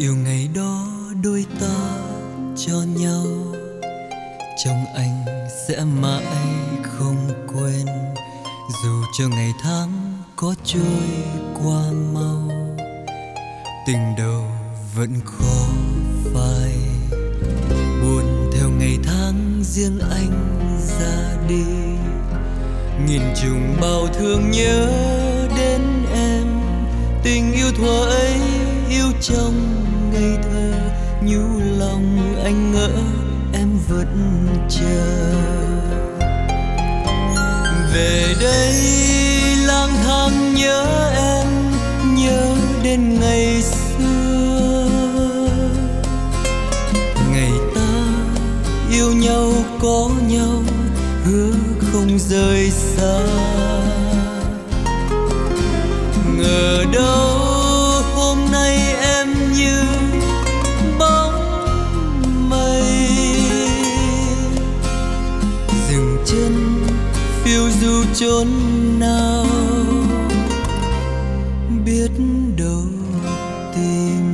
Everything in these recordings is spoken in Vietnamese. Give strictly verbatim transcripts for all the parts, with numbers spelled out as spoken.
yêu ngày đó đôi ta cho nhau, trong anh sẽ mãi không quên. Dù cho ngày tháng có trôi qua mau, tình đầu vẫn khó phai. Buồn theo ngày tháng riêng anh ra đi, nghìn trùng bao thương nhớ đến em. Tình yêu thuở ấy yêu trong ngây thơ, nhu lòng anh ngỡ em vẫn chờ. Về đây lang thang nhớ em, nhớ đến ngày xưa, ngày ta yêu nhau có nhau, hứa không rời xa. Ngờ đâu hôm nay em như bóng mây, dừng chân phiêu du chốn nào, biết đâu tìm.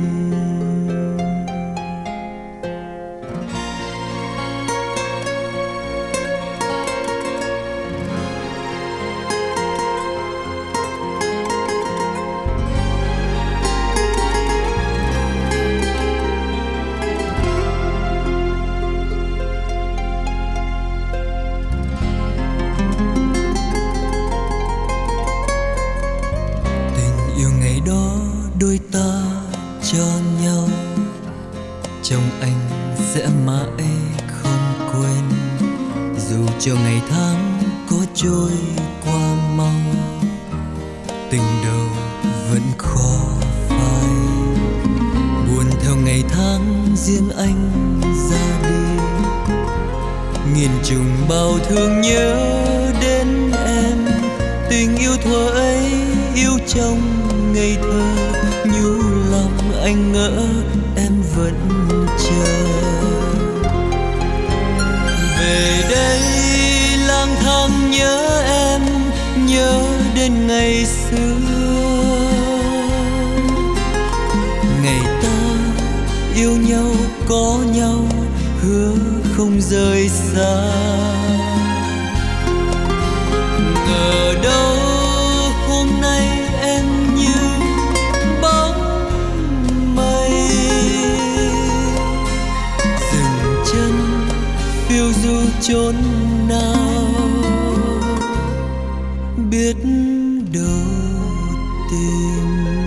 Đôi ta cho nhau, trong anh sẽ mãi không quên. Dù cho ngày tháng có trôi qua mau, tình đầu vẫn khó phai. Buồn theo ngày tháng riêng anh ra đi, nghìn trùng bao thương nhớ đến em. Tình yêu thuở ấy yêu trong ngây thơ, nhu lòng anh ngỡ em vẫn chờ. Về đây lang thang nhớ em, nhớ đến ngày xưa, ngày ta yêu nhau có nhau, hứa không rời xa. Ngờ đâu hôm nay em như bóng mây, dừng chân phiêu du chốn nào, biết đâu tìm.